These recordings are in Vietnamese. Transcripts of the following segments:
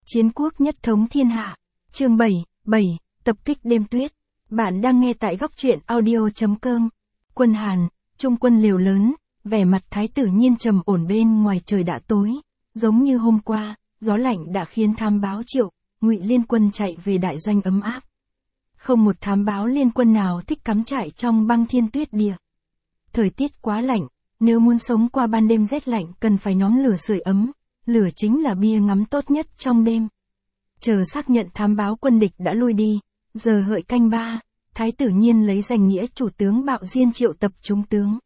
Chiến quốc nhất thống thiên hạ. Chương 7, tập kích đêm tuyết. Bạn đang nghe tại góc truyện audio.com. Quân Hàn, trung quân liều lớn, vẻ mặt Thái tử Nhiên trầm ổn bên ngoài trời đã tối. Giống như hôm qua, gió lạnh đã khiến thám báo Triệu, Ngụy liên quân chạy về đại doanh ấm áp. Không một thám báo liên quân nào thích cắm trại trong băng thiên tuyết địa. Thời tiết quá lạnh, nếu muốn sống qua ban đêm rét lạnh cần phải nhóm lửa sưởi ấm. Lửa chính là bia ngắm tốt nhất trong đêm. Chờ xác nhận thám báo quân địch đã lui đi, giờ hợi canh 3, Thái tử Nhiên lấy danh nghĩa chủ tướng Bạo Diên triệu tập chúng tướng.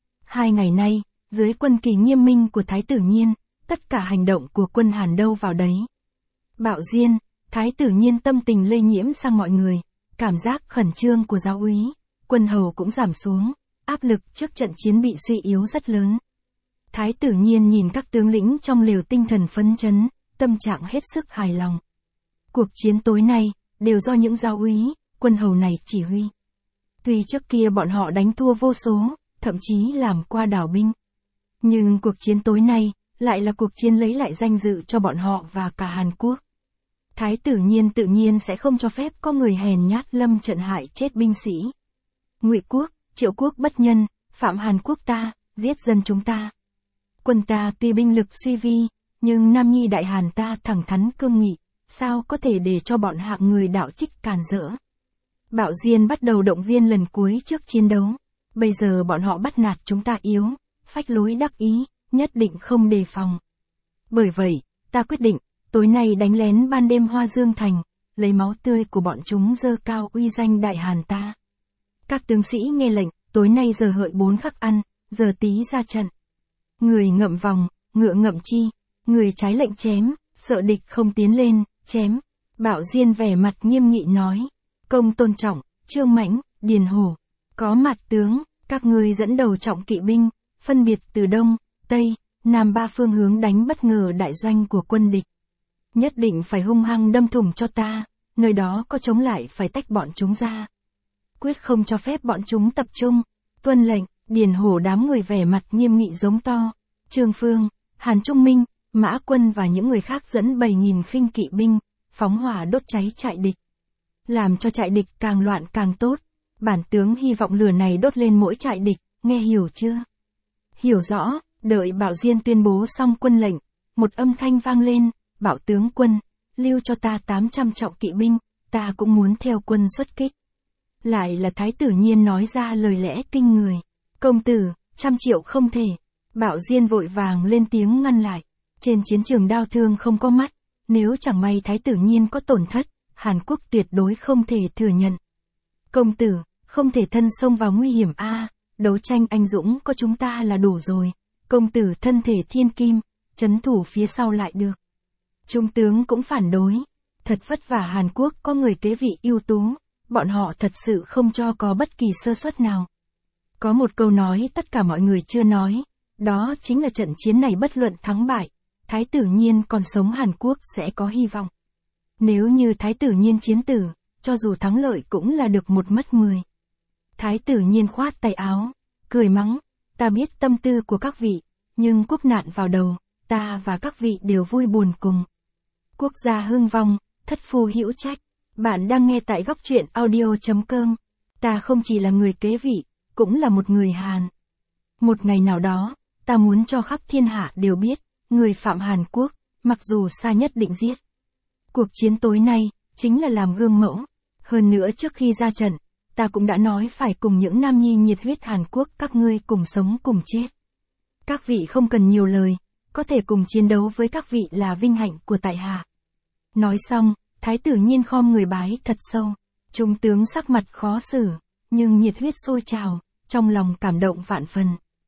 2 ngày nay, dưới quân kỳ nghiêm minh của Thái tử Nhiên, tất cả hành động của quân Hàn đâu vào đấy. Bạo Diên, Thái tử Nhiên tâm tình lây nhiễm sang mọi người, cảm giác khẩn trương của giáo úy, quân hầu cũng giảm xuống, áp lực trước trận chiến bị suy yếu rất lớn. Thái tử Nhiên nhìn các tướng lĩnh trong lều tinh thần phấn chấn, tâm trạng hết sức hài lòng. Cuộc chiến tối nay, đều do những giáo úy, quân hầu này chỉ huy. Tuy trước kia bọn họ đánh thua vô số, thậm chí làm qua đảo binh. Nhưng cuộc chiến tối nay, lại là cuộc chiến lấy lại danh dự cho bọn họ và cả Hàn Quốc. Thái tử Nhiên tự nhiên sẽ không cho phép có người hèn nhát lâm trận hại chết binh sĩ. Ngụy quốc, Triệu quốc bất nhân, phạm Hàn Quốc ta, giết dân chúng ta. Quân ta tuy binh lực suy vi, nhưng Nam Nhi Đại Hàn ta thẳng thắn cương nghị, sao có thể để cho bọn hạng người đạo trích càn rỡ. Bạo Diên bắt đầu động viên lần cuối trước chiến đấu. Bây giờ bọn họ bắt nạt chúng ta yếu, phách lối đắc ý, nhất định không đề phòng. Bởi vậy, ta quyết định, tối nay đánh lén ban đêm Hoa Dương Thành, lấy máu tươi của bọn chúng dơ cao uy danh Đại Hàn ta. Các tướng sĩ nghe lệnh, tối nay giờ hợi 4 khắc ăn, giờ tí ra trận. Người ngậm vòng, ngựa ngậm chi, người trái lệnh chém, sợ địch không tiến lên, chém. Bạo Diên vẻ mặt nghiêm nghị nói, Công Tôn Trọng, Trương Mãnh, Điền Hổ, có mặt tướng, các ngươi dẫn đầu trọng kỵ binh, phân biệt từ đông, tây, nam 3 phương hướng đánh bất ngờ đại doanh của quân địch. Nhất định phải hung hăng đâm thủng cho ta, nơi đó có chống lại phải tách bọn chúng ra. Quyết không cho phép bọn chúng tập trung, tuân lệnh. Điền Hổ đám người vẻ mặt nghiêm nghị giống to. Trương Phương, Hàn Trung Minh, Mã Quân và những người khác dẫn 7.000 khinh kỵ binh, phóng hỏa đốt cháy trại địch. Làm cho trại địch càng loạn càng tốt. Bản tướng hy vọng lửa này đốt lên mỗi trại địch, nghe hiểu chưa? Hiểu rõ, đợi Bạo Diên tuyên bố xong quân lệnh, một âm thanh vang lên, Bảo tướng quân, lưu cho ta 800 trọng kỵ binh, ta cũng muốn theo quân xuất kích. Lại là Thái tử Nhiên nói ra lời lẽ kinh người. Công tử, 100 triệu không thể. Bạo Diên vội vàng lên tiếng ngăn lại. Trên chiến trường đao thương không có mắt. Nếu chẳng may Thái tử Nhiên có tổn thất, Hàn Quốc tuyệt đối không thể thừa nhận. Công tử, không thể thân xông vào nguy hiểm a. Đấu tranh anh dũng có chúng ta là đủ rồi. Công tử thân thể thiên kim, trấn thủ phía sau lại được. Trung tướng cũng phản đối. Thật vất vả Hàn Quốc có người kế vị ưu tú. Bọn họ thật sự không cho có bất kỳ sơ suất nào. Có một câu nói tất cả mọi người chưa nói, đó chính là trận chiến này bất luận thắng bại, Thái tử Nhiên còn sống Hàn Quốc sẽ có hy vọng. Nếu như Thái tử Nhiên chiến tử, cho dù thắng lợi cũng là được 1 mất 10. Thái tử Nhiên khoát tay áo, cười mắng, ta biết tâm tư của các vị, nhưng quốc nạn vào đầu, ta và các vị đều vui buồn cùng. Quốc gia hưng vong, thất phu hữu trách. Bạn đang nghe tại góc truyện audio.com. Ta không chỉ là người kế vị, cũng là một người Hàn. Một ngày nào đó, ta muốn cho khắp thiên hạ đều biết, người phạm Hàn Quốc, mặc dù xa nhất định giết. Cuộc chiến tối nay, chính là làm gương mẫu. Hơn nữa trước khi ra trận, ta cũng đã nói phải cùng những nam nhi nhiệt huyết Hàn Quốc các ngươi cùng sống cùng chết. Các vị không cần nhiều lời, có thể cùng chiến đấu với các vị là vinh hạnh của tại hạ. Nói xong, Thái tử Nhiên khom người bái thật sâu. Trung tướng sắc mặt khó xử, nhưng nhiệt huyết sôi trào, trong lòng cảm động vạn phần.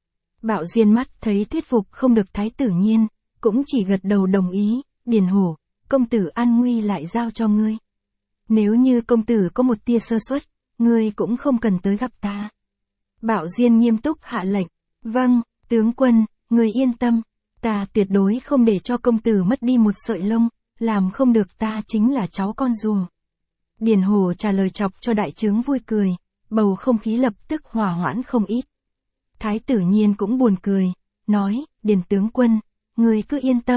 Bạo Diên mắt thấy thuyết phục không được Thái tử Nhiên, cũng chỉ gật đầu đồng ý. Điền Hổ, công tử an nguy lại giao cho ngươi. Nếu như công tử có một tia sơ suất, ngươi cũng không cần tới gặp ta. Bạo Diên nghiêm túc hạ lệnh. Vâng, tướng quân, người yên tâm, ta tuyệt đối không để cho công tử mất đi một sợi lông, làm không được ta chính là cháu con rùa. Điền Hổ trả lời chọc cho đại trướng vui cười, bầu không khí lập tức hòa hoãn không ít. Thái tử Nhiên cũng buồn cười, nói, Điền tướng quân, người cứ yên tâm,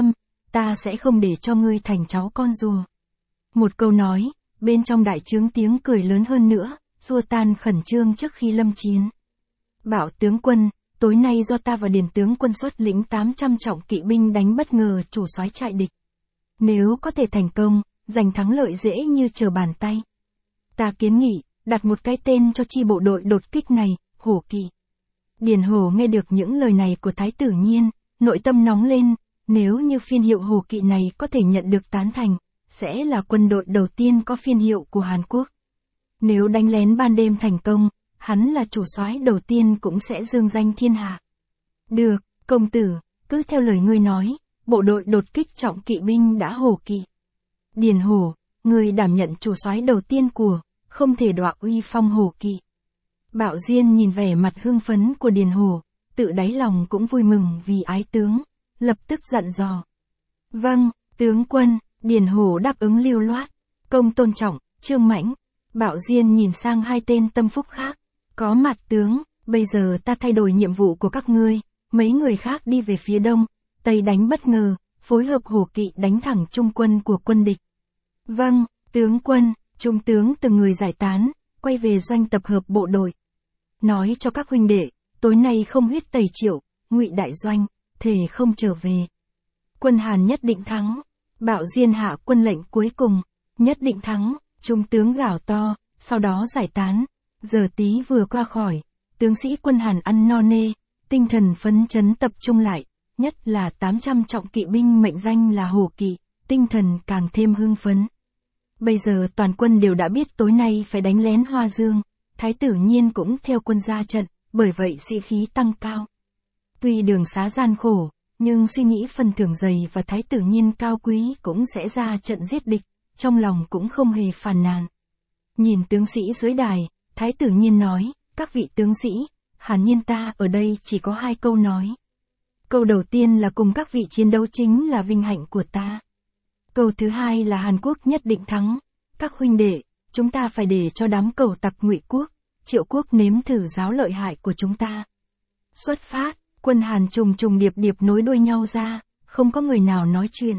ta sẽ không để cho ngươi thành cháu con rùa. Một câu nói, bên trong đại trướng tiếng cười lớn hơn nữa, xua tan khẩn trương trước khi lâm chiến. Bảo tướng quân, tối nay do ta và Điền tướng quân xuất lĩnh 800 trọng kỵ binh đánh bất ngờ chủ soái trại địch. Nếu có thể thành công, giành thắng lợi dễ như trở bàn tay. Ta kiến nghị, đặt một cái tên cho chi bộ đội đột kích này, Hổ Kỵ. Điền Hổ nghe được những lời này của Thái tử Nhiên, nội tâm nóng lên, nếu như phiên hiệu Hổ Kỵ này có thể nhận được tán thành, sẽ là quân đội đầu tiên có phiên hiệu của Hàn Quốc. Nếu đánh lén ban đêm thành công, hắn là chủ soái đầu tiên cũng sẽ dương danh thiên hạ. Được, công tử, cứ theo lời ngươi nói, bộ đội đột kích trọng kỵ binh đã Hổ Kỵ. Điền Hổ, ngươi đảm nhận chủ soái đầu tiên của, không thể đọa uy phong Hổ Kỵ. Bạo Diên nhìn vẻ mặt hưng phấn của Điền Hổ, tự đáy lòng cũng vui mừng vì ái tướng, lập tức dặn dò. Vâng, tướng quân, Điền Hổ đáp ứng lưu loát. Công Tôn Trọng, Trương Mãnh. Bạo Diên nhìn sang hai tên tâm phúc khác. Có mặt tướng, bây giờ ta thay đổi nhiệm vụ của các ngươi, mấy người khác đi về phía đông, tây đánh bất ngờ, phối hợp Hổ Kỵ đánh thẳng trung quân của quân địch. Vâng, tướng quân, trung tướng từng người giải tán, quay về doanh tập hợp bộ đội. Nói cho các huynh đệ, tối nay không huyết tẩy Triệu, Ngụy đại doanh, thề không trở về. Quân Hàn nhất định thắng. Bạo Diên hạ quân lệnh cuối cùng, nhất định thắng, trung tướng gào to, sau đó giải tán. Giờ tí vừa qua khỏi, tướng sĩ quân Hàn ăn no nê, tinh thần phấn chấn tập trung lại, nhất là 800 trọng kỵ binh mệnh danh là Hổ Kỵ, tinh thần càng thêm hưng phấn. Bây giờ toàn quân đều đã biết tối nay phải đánh lén Hoa Dương, Thái tử Nhiên cũng theo quân ra trận, bởi vậy sĩ khí tăng cao. Tuy đường xá gian khổ, nhưng suy nghĩ phần thưởng dày và Thái tử Nhiên cao quý cũng sẽ ra trận giết địch, trong lòng cũng không hề phàn nàn. Nhìn tướng sĩ dưới đài, Thái tử Nhiên nói, các vị tướng sĩ, Hàn Nhiên ta ở đây chỉ có 2 câu nói. Câu đầu tiên là cùng các vị chiến đấu chính là vinh hạnh của ta. Câu thứ hai là Hàn Quốc nhất định thắng. Các huynh đệ, chúng ta phải để cho đám cẩu tặc Ngụy Quốc, Triệu Quốc nếm thử giáo lợi hại của chúng ta. Xuất phát, quân Hàn trùng trùng điệp điệp nối đuôi nhau ra, không có người nào nói chuyện.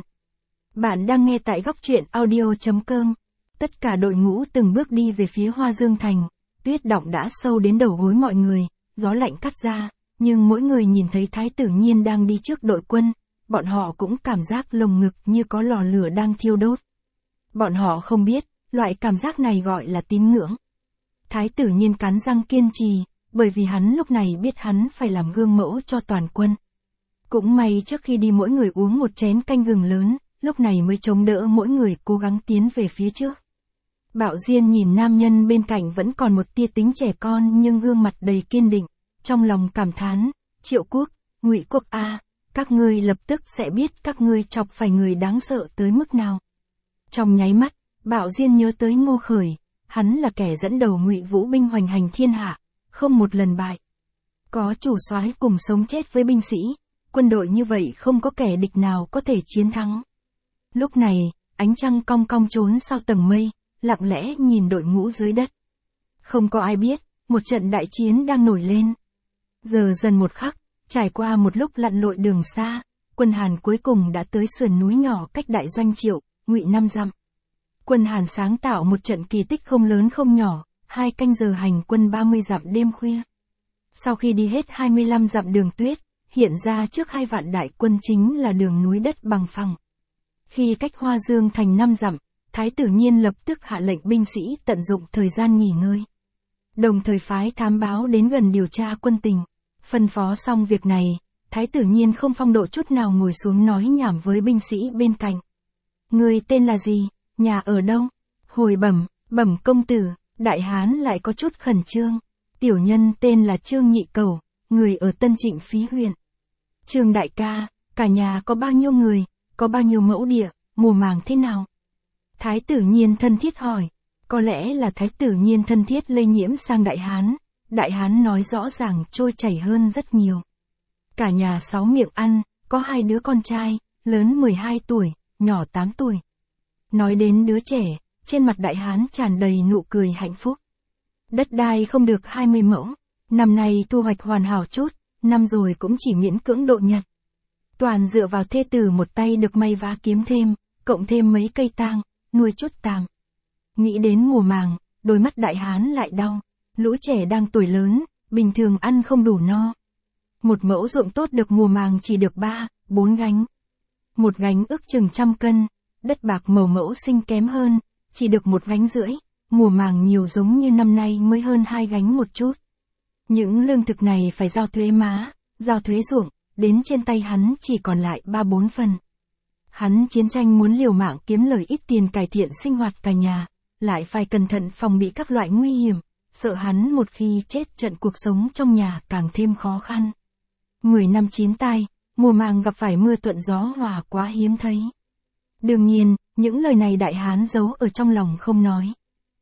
Bạn đang nghe tại góc truyện audio.com. Tất cả đội ngũ từng bước đi về phía Hoa Dương Thành, tuyết đọng đã sâu đến đầu gối mọi người, gió lạnh cắt ra, nhưng mỗi người nhìn thấy Thái tử Nhiên đang đi trước đội quân, bọn họ cũng cảm giác lồng ngực như có lò lửa đang thiêu đốt. Bọn họ không biết, loại cảm giác này gọi là tín ngưỡng. Thái tử Nhiên cắn răng kiên trì, bởi vì hắn lúc này biết hắn phải làm gương mẫu cho toàn quân. Cũng may trước khi đi mỗi người uống một chén canh gừng lớn, lúc này mới chống đỡ mỗi người cố gắng tiến về phía trước. Bạo Diên nhìn nam nhân bên cạnh vẫn còn một tia tính trẻ con nhưng gương mặt đầy kiên định, trong lòng cảm thán, Triệu Quốc, Ngụy Quốc a, các ngươi lập tức sẽ biết các ngươi chọc phải người đáng sợ tới mức nào. Trong nháy mắt, Bạo Diên nhớ tới Ngô Khởi, hắn là kẻ dẫn đầu Ngụy Vũ binh hoành hành thiên hạ, không một lần bại. Có chủ soái cùng sống chết với binh sĩ, quân đội như vậy không có kẻ địch nào có thể chiến thắng. Lúc này, ánh trăng cong cong trốn sau tầng mây, lặng lẽ nhìn đội ngũ dưới đất. Không có ai biết, một trận đại chiến đang nổi lên. Giờ dần một khắc, trải qua một lúc lặn lội đường xa, quân Hàn cuối cùng đã tới sườn núi nhỏ cách đại doanh Triệu, Ngụy 5 dặm. Quân Hàn sáng tạo một trận kỳ tích không lớn không nhỏ, 2 canh giờ hành quân 30 dặm đêm khuya. Sau khi đi hết 25 dặm đường tuyết, hiện ra trước 2 vạn đại quân chính là đường núi đất bằng phẳng. Khi cách Hoa Dương thành 5 dặm, Thái tử Nhiên lập tức hạ lệnh binh sĩ tận dụng thời gian nghỉ ngơi. Đồng thời phái thám báo đến gần điều tra quân tình. Phân phó xong việc này, Thái tử Nhiên không phong độ chút nào ngồi xuống nói nhảm với binh sĩ bên cạnh. Người tên là gì, nhà ở đâu? Hồi bẩm công tử, đại hán lại có chút khẩn trương. Tiểu nhân tên là Trương Nhị Cẩu, người ở Tân Trịnh Phí huyện. Trương đại ca, cả nhà có bao nhiêu người, có bao nhiêu mẫu địa, mùa màng thế nào? Thái tử Nhiên thân thiết hỏi. Có lẽ là Thái tử Nhiên thân thiết lây nhiễm sang Đại hán nói rõ ràng trôi chảy hơn rất nhiều. Cả nhà 6 miệng ăn, có 2 đứa con trai, lớn 12 tuổi, nhỏ 8 tuổi. Nói đến đứa trẻ, trên mặt đại hán tràn đầy nụ cười hạnh phúc. Đất đai không được 20 mẫu, năm nay thu hoạch hoàn hảo chút, năm rồi cũng chỉ miễn cưỡng độ nhật. Toàn dựa vào thê tử một tay được may vá kiếm thêm, cộng thêm mấy cây tang, nuôi chút tạm. Nghĩ đến mùa màng, đôi mắt đại hán lại đau. Lũ trẻ đang tuổi lớn, bình thường ăn không đủ no. Một mẫu ruộng tốt được mùa màng chỉ được 3-4 gánh. Một gánh ước chừng 100 cân, đất bạc màu mẫu sinh kém hơn, chỉ được 1 gánh rưỡi, mùa màng nhiều giống như năm nay mới hơn 2 gánh một chút. Những lương thực này phải giao thuế má, giao thuế ruộng, đến trên tay hắn chỉ còn lại 3-4 phần. Hắn chiến tranh muốn liều mạng kiếm lời ít tiền cải thiện sinh hoạt cả nhà, lại phải cẩn thận phòng bị các loại nguy hiểm, sợ hắn một khi chết trận cuộc sống trong nhà càng thêm khó khăn. 10 năm 9 tai, mùa màng gặp phải mưa thuận gió hòa quá hiếm thấy. Đương nhiên, những lời này đại hán giấu ở trong lòng không nói.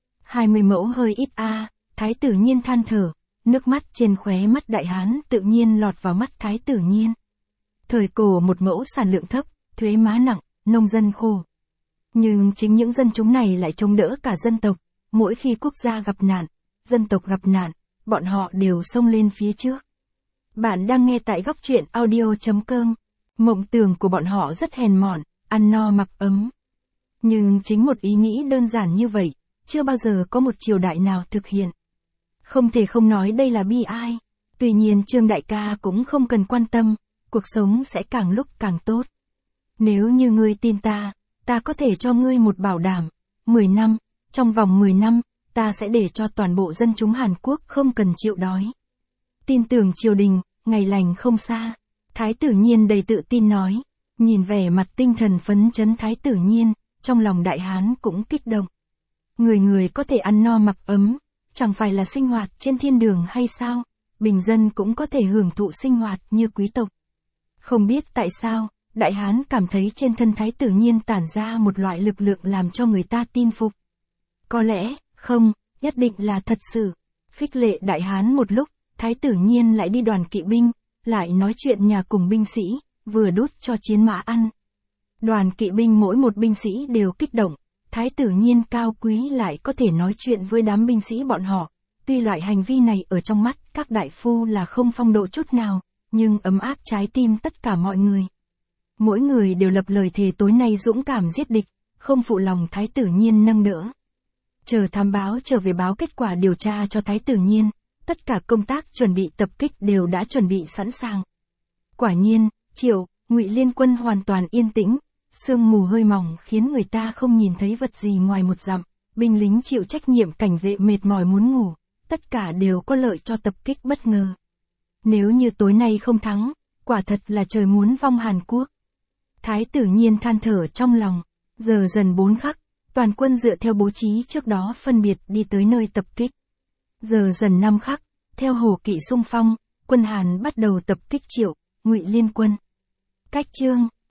20 mẫu hơi ít Thái tử Nhiên than thở, nước mắt trên khóe mắt đại hán tự nhiên lọt vào mắt Thái tử Nhiên. Thời cổ một mẫu sản lượng thấp, thuế má nặng, nông dân khổ. Nhưng chính những dân chúng này lại chống đỡ cả dân tộc, mỗi khi quốc gia gặp nạn, dân tộc gặp nạn, bọn họ đều xông lên phía trước. Bạn đang nghe tại góc truyện audio.com. Mộng tưởng của bọn họ rất hèn mọn, ăn no mặc ấm. Nhưng chính một ý nghĩ đơn giản như vậy, chưa bao giờ có một triều đại nào thực hiện. Không thể không nói đây là bi ai. Tuy nhiên Trương đại ca cũng không cần quan tâm, cuộc sống sẽ càng lúc càng tốt. Nếu như ngươi tin ta có thể cho ngươi một bảo đảm, 10 năm, trong vòng 10 năm, ta sẽ để cho toàn bộ dân chúng Hàn Quốc không cần chịu đói. Tin tưởng triều đình, ngày lành không xa. Thái tử Nhiên đầy tự tin nói, nhìn vẻ mặt tinh thần phấn chấn Thái tử Nhiên, trong lòng đại hán cũng kích động. Người người có thể ăn no mặc ấm, chẳng phải là sinh hoạt trên thiên đường hay sao, bình dân cũng có thể hưởng thụ sinh hoạt như quý tộc. Không biết tại sao, đại hán cảm thấy trên thân Thái tử Nhiên tản ra một loại lực lượng làm cho người ta tin phục. Có lẽ, không, nhất định là thật sự. Khích lệ đại hán một lúc, Thái tử Nhiên lại đi đoàn kỵ binh, lại nói chuyện nhà cùng binh sĩ, vừa đút cho chiến mã ăn. Đoàn kỵ binh mỗi một binh sĩ đều kích động, Thái tử Nhiên cao quý lại có thể nói chuyện với đám binh sĩ bọn họ. Tuy loại hành vi này ở trong mắt các đại phu là không phong độ chút nào, nhưng ấm áp trái tim tất cả mọi người. Mỗi người đều lập lời thề tối nay dũng cảm giết địch, không phụ lòng Thái tử Nhiên nâng đỡ. Chờ thám báo trở về báo kết quả điều tra cho Thái tử Nhiên, tất cả công tác chuẩn bị tập kích đều đã chuẩn bị sẵn sàng. Quả nhiên, Triệu, Ngụy liên quân hoàn toàn yên tĩnh, sương mù hơi mỏng khiến người ta không nhìn thấy vật gì ngoài một dặm, binh lính chịu trách nhiệm cảnh vệ mệt mỏi muốn ngủ, tất cả đều có lợi cho tập kích bất ngờ. Nếu như tối nay không thắng, quả thật là trời muốn vong Hàn Quốc. Thái tử Nhiên than thở trong lòng, giờ dần 4 khắc, toàn quân dựa theo bố trí trước đó phân biệt đi tới nơi tập kích. Giờ dần 5 khắc, theo Hồ Kỵ xung phong, quân Hàn bắt đầu tập kích Triệu, Ngụy liên quân. Cách chương